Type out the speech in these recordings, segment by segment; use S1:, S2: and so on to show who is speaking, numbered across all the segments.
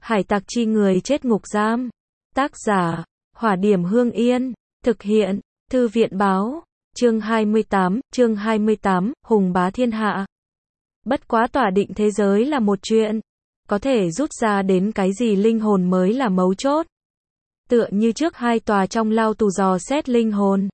S1: Hải tặc chi người chết ngục giam. Tác giả, Hỏa Điểm Hương Yên. Thực hiện, Thư viện báo. Chương 28, Hùng bá thiên hạ. Bất quá tỏa định thế giới là một chuyện. Có thể rút ra đến cái gì linh hồn mới là mấu chốt. Tựa như trước hai tòa trong lao tù dò xét linh hồn.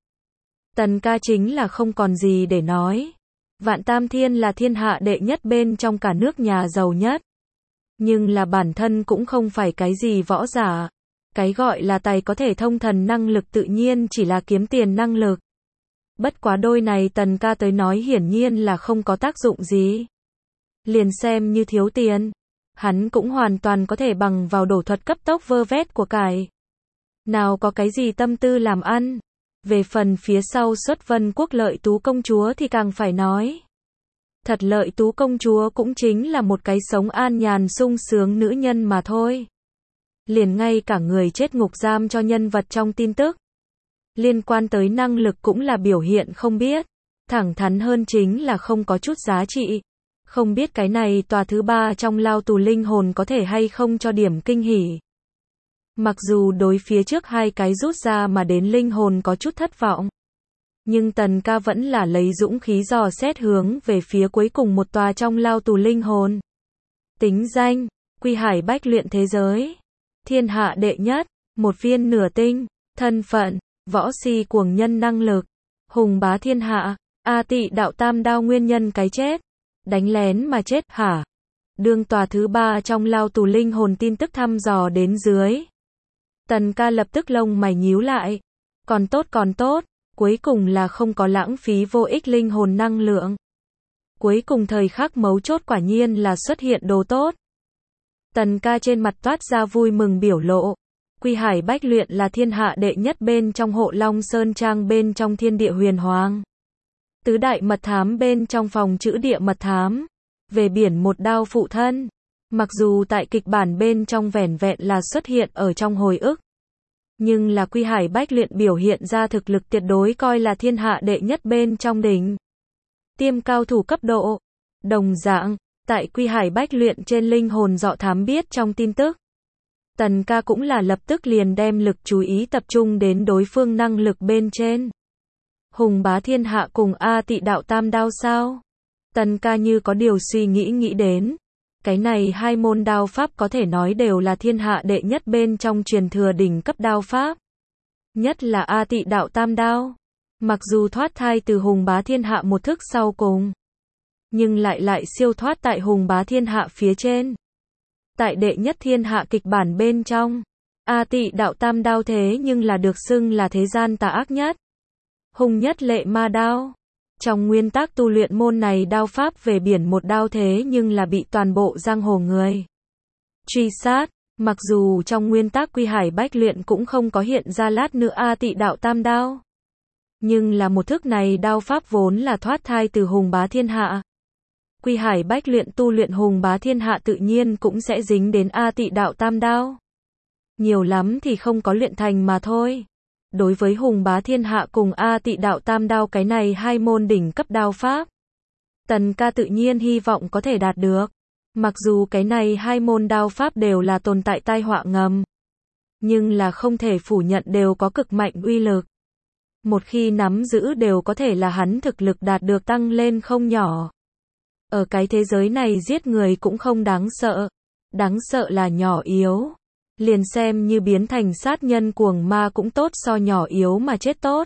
S1: Tần ca chính là không còn gì để nói. Vạn Tam Thiên là thiên hạ đệ nhất bên trong cả nước nhà giàu nhất. Nhưng là bản thân cũng không phải cái gì võ giả. Cái gọi là tài có thể thông thần năng lực tự nhiên chỉ là kiếm tiền năng lực. Bất quá đôi này tần ca tới nói hiển nhiên là không có tác dụng gì. Liền xem như thiếu tiền. Hắn cũng hoàn toàn có thể bằng vào đổ thuật cấp tốc vơ vét của cải. Nào có cái gì tâm tư làm ăn. Về phần phía sau xuất vân quốc Lợi Tú công chúa thì càng phải nói. Thật Lợi Tú công chúa cũng chính là một cái sống an nhàn sung sướng nữ nhân mà thôi. Liền ngay cả người chết ngục giam cho nhân vật trong tin tức. Liên quan tới năng lực cũng là biểu hiện không biết. Thẳng thắn hơn chính là không có chút giá trị. Không biết cái này tòa thứ ba trong lao tù linh hồn có thể hay không cho điểm kinh hỉ. Mặc dù đối phía trước hai cái rút ra mà đến linh hồn có chút thất vọng. Nhưng tần ca vẫn là lấy dũng khí dò xét hướng về phía cuối cùng một tòa trong lao tù linh hồn. Tính danh, Quy Hải Bách Luyện thế giới. Thiên hạ đệ nhất, một viên nửa tinh. Thân phận, võ si cuồng nhân năng lực. Hùng bá thiên hạ, A Tị đạo tam đao nguyên nhân cái chết. Đánh lén mà chết hả? Đương tòa thứ ba trong lao tù linh hồn tin tức thăm dò đến dưới. Tần ca lập tức lông mày nhíu lại. Còn tốt, cuối cùng là không có lãng phí vô ích linh hồn năng lượng. Cuối cùng thời khắc mấu chốt quả nhiên là xuất hiện đồ tốt. Tần ca trên mặt toát ra vui mừng biểu lộ. Quy Hải Bách Luyện là thiên hạ đệ nhất bên trong Hộ Long Sơn Trang bên trong Thiên Địa Huyền Hoàng. Tứ đại mật thám bên trong phòng chữ địa mật thám. Về biển một đao phụ thân. Mặc dù tại kịch bản bên trong vẻn vẹn là xuất hiện ở trong hồi ức. Nhưng là Quy Hải Bách Luyện biểu hiện ra thực lực tuyệt đối coi là thiên hạ đệ nhất bên trong đỉnh. Tiêm cao thủ cấp độ. Đồng dạng, tại Quy Hải Bách Luyện trên linh hồn dọ thám biết trong tin tức. Tần ca cũng là lập tức liền đem lực chú ý tập trung đến đối phương năng lực bên trên. Hùng bá thiên hạ cùng A Tị đạo tam đao sao? Tần ca như có điều suy nghĩ đến. Cái này hai môn đao pháp có thể nói đều là thiên hạ đệ nhất bên trong truyền thừa đỉnh cấp đao pháp. Nhất là A Tị đạo tam đao. Mặc dù thoát thai từ hùng bá thiên hạ một thức sau cùng. Nhưng lại siêu thoát tại hùng bá thiên hạ phía trên. Tại đệ nhất thiên hạ kịch bản bên trong. A Tị đạo tam đao thế nhưng là được xưng là thế gian tà ác nhất. Hung nhất lệ ma đao. Trong nguyên tắc tu luyện môn này đao pháp về biển một đao thế nhưng là bị toàn bộ giang hồ người truy sát. Mặc dù trong nguyên tắc Quy Hải Bách Luyện cũng không có hiện ra lát nữa A Tị đạo tam đao. Nhưng là một thức này đao pháp vốn là thoát thai từ hùng bá thiên hạ. Quy Hải Bách Luyện tu luyện hùng bá thiên hạ tự nhiên cũng sẽ dính đến A Tị đạo tam đao. Nhiều lắm thì không có luyện thành mà thôi. Đối với hùng bá thiên hạ cùng A Tị đạo tam đao cái này hai môn đỉnh cấp đao pháp. Tần ca tự nhiên hy vọng có thể đạt được. Mặc dù cái này hai môn đao pháp đều là tồn tại tai họa ngầm. Nhưng là không thể phủ nhận đều có cực mạnh uy lực. Một khi nắm giữ đều có thể là hắn thực lực đạt được tăng lên không nhỏ. Ở cái thế giới này giết người cũng không đáng sợ. Đáng sợ là nhỏ yếu. Liền xem như biến thành sát nhân cuồng ma cũng tốt so nhỏ yếu mà chết tốt.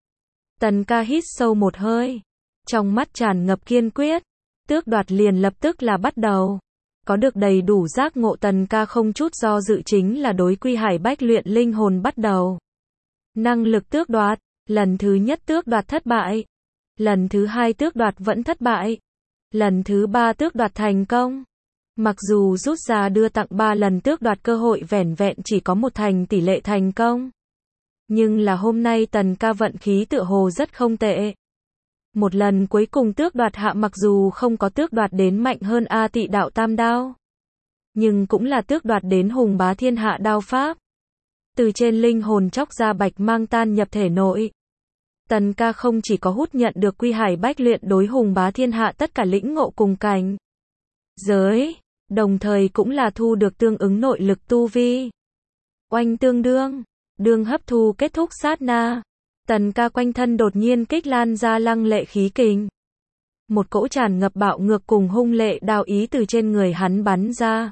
S1: Tần ca hít sâu một hơi. Trong mắt tràn ngập kiên quyết. Tước đoạt liền lập tức là bắt đầu. Có được đầy đủ giác ngộ tần ca không chút do dự chính là đối Quy Hải Bách Luyện linh hồn bắt đầu. Năng lực tước đoạt. Lần thứ nhất tước đoạt thất bại. Lần thứ hai tước đoạt vẫn thất bại. Lần thứ ba tước đoạt thành công. Mặc dù rút ra đưa tặng 3 lần tước đoạt cơ hội vẻn vẹn chỉ có một thành tỷ lệ thành công. Nhưng là hôm nay tần ca vận khí tựa hồ rất không tệ. Một lần cuối cùng tước đoạt hạ mặc dù không có tước đoạt đến mạnh hơn A Tị đạo tam đao. Nhưng cũng là tước đoạt đến hùng bá thiên hạ đao pháp. Từ trên linh hồn chóc ra bạch mang tan nhập thể nội. Tần ca không chỉ có hút nhận được Quy Hải Bách Luyện đối hùng bá thiên hạ tất cả lĩnh ngộ cùng cảnh giới, đồng thời cũng là thu được tương ứng nội lực tu vi. Oanh tương đương, đương hấp thu kết thúc sát na, Tần Ca quanh thân đột nhiên kích lan ra lăng lệ khí kình. Một cỗ tràn ngập bạo ngược cùng hung lệ đao ý từ trên người hắn bắn ra.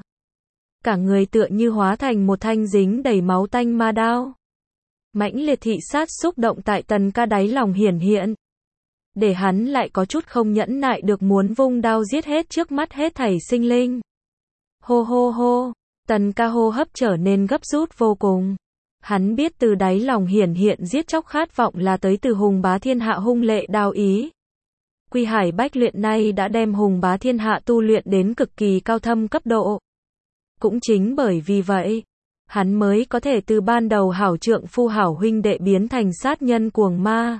S1: Cả người tựa như hóa thành một thanh dính đầy máu tanh ma đao. Mãnh liệt thị sát xúc động tại Tần Ca đáy lòng hiển hiện. Để hắn lại có chút không nhẫn nại được muốn vung đao giết hết trước mắt hết thảy sinh linh. Hô hô hô, Tần Ca hô hấp trở nên gấp rút vô cùng. Hắn biết từ đáy lòng hiển hiện giết chóc khát vọng là tới từ hùng bá thiên hạ hung lệ đao ý. Quy Hải Bách Luyện nay đã đem hùng bá thiên hạ tu luyện đến cực kỳ cao thâm cấp độ. Cũng chính bởi vì vậy, hắn mới có thể từ ban đầu hảo trượng phu hảo huynh đệ biến thành sát nhân cuồng ma.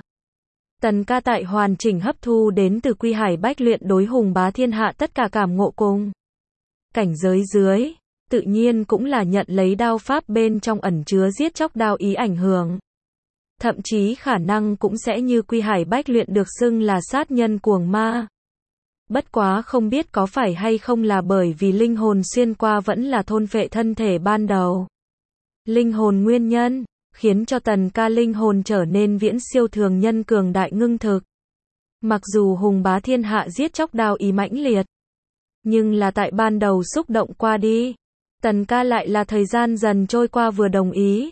S1: Tần Ca tại hoàn chỉnh hấp thu đến từ Quy Hải Bách Luyện đối hùng bá thiên hạ tất cả cảm ngộ cùng cảnh giới dưới, tự nhiên cũng là nhận lấy đao pháp bên trong ẩn chứa giết chóc đao ý ảnh hưởng. Thậm chí khả năng cũng sẽ như Quy Hải Bách Luyện được xưng là sát nhân cuồng ma. Bất quá không biết có phải hay không là bởi vì linh hồn xuyên qua vẫn là thôn phệ thân thể ban đầu. Linh hồn nguyên nhân, khiến cho Tần Ca linh hồn trở nên viễn siêu thường nhân cường đại ngưng thực. Mặc dù hùng bá thiên hạ giết chóc đao ý mãnh liệt, nhưng là tại ban đầu xúc động qua đi, Tần Ca lại là thời gian dần trôi qua vừa đồng ý.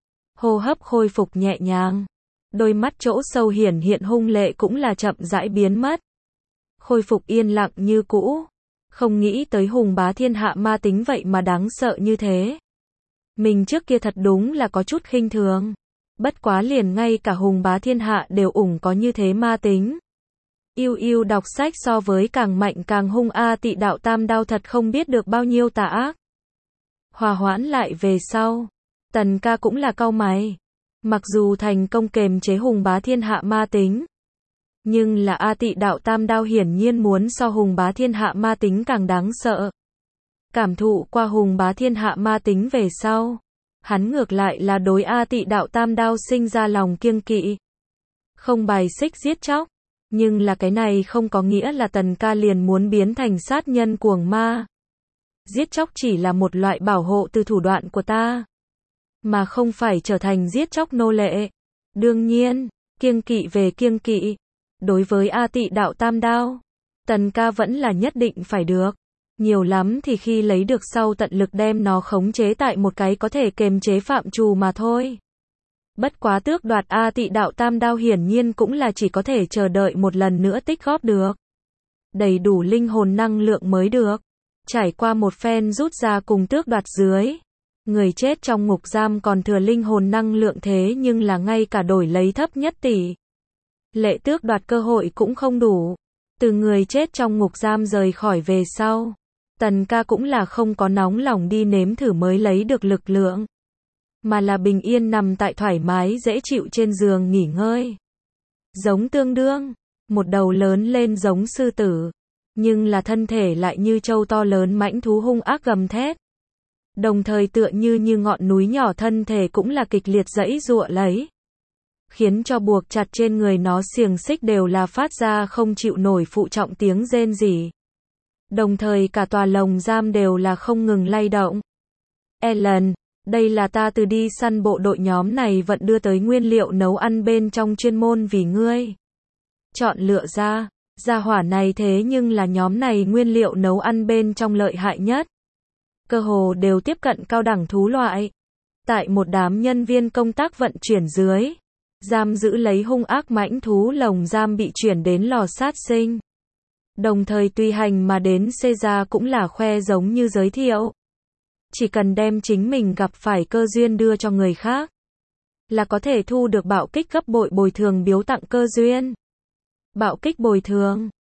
S1: Hô hấp khôi phục nhẹ nhàng, đôi mắt chỗ sâu hiển hiện hung lệ cũng là chậm rãi biến mất. Khôi phục yên lặng như cũ, không nghĩ tới hùng bá thiên hạ ma tính vậy mà đáng sợ như thế. Mình trước kia thật đúng là có chút khinh thường. Bất quá liền ngay cả hùng bá thiên hạ đều ủng có như thế ma tính. Yêu yêu đọc sách so với càng mạnh càng hung A Tị Đạo Tam Đao thật không biết được bao nhiêu tà ác. Hòa hoãn lại về sau, Tần Ca cũng là cau mày. Mặc dù thành công kềm chế hùng bá thiên hạ ma tính, nhưng là A Tị Đạo Tam Đao hiển nhiên muốn so hùng bá thiên hạ ma tính càng đáng sợ. Cảm thụ qua hùng bá thiên hạ ma tính về sau, hắn ngược lại là đối A Tị Đạo Tam Đao sinh ra lòng kiêng kỵ. Không bài xích giết chóc, nhưng là cái này không có nghĩa là Tần Ca liền muốn biến thành sát nhân cuồng ma. Giết chóc chỉ là một loại bảo hộ từ thủ đoạn của ta, mà không phải trở thành giết chóc nô lệ. Đương nhiên, kiêng kỵ về kiêng kỵ, đối với A Tị Đạo Tam Đao, Tần Ca vẫn là nhất định phải được. Nhiều lắm thì khi lấy được sau tận lực đem nó khống chế tại một cái có thể kềm chế phạm trù mà thôi. Bất quá tước đoạt A Tị Đạo Tam Đao hiển nhiên cũng là chỉ có thể chờ đợi một lần nữa tích góp được đầy đủ linh hồn năng lượng mới được. Trải qua một phen rút ra cùng tước đoạt dưới, người chết trong ngục giam còn thừa linh hồn năng lượng thế nhưng là ngay cả đổi lấy thấp nhất tỷ lệ tước đoạt cơ hội cũng không đủ. Từ người chết trong ngục giam rời khỏi về sau, Tần Ca cũng là không có nóng lòng đi nếm thử mới lấy được lực lượng, mà là bình yên nằm tại thoải mái dễ chịu trên giường nghỉ ngơi. Giống tương đương, một đầu lớn lên giống sư tử, nhưng là thân thể lại như trâu to lớn mãnh thú hung ác gầm thét. Đồng thời tựa như ngọn núi nhỏ thân thể cũng là kịch liệt giãy giụa lấy, khiến cho buộc chặt trên người nó xiềng xích đều là phát ra không chịu nổi phụ trọng tiếng rên rỉ. Đồng thời cả tòa lồng giam đều là không ngừng lay động. Ellen, đây là ta từ đi săn bộ đội nhóm này vẫn đưa tới nguyên liệu nấu ăn bên trong chuyên môn vì ngươi chọn lựa ra. Gia hỏa này thế nhưng là nhóm này nguyên liệu nấu ăn bên trong lợi hại nhất. Cơ hồ đều tiếp cận cao đẳng thú loại. Tại một đám nhân viên công tác vận chuyển dưới, giam giữ lấy hung ác mãnh thú lồng giam bị chuyển đến lò sát sinh. Đồng thời tùy hành mà đến Caesar cũng là khoe giống như giới thiệu. Chỉ cần đem chính mình gặp phải cơ duyên đưa cho người khác, là có thể thu được bạo kích gấp bội bồi thường biếu tặng cơ duyên. Bạo kích bồi thường,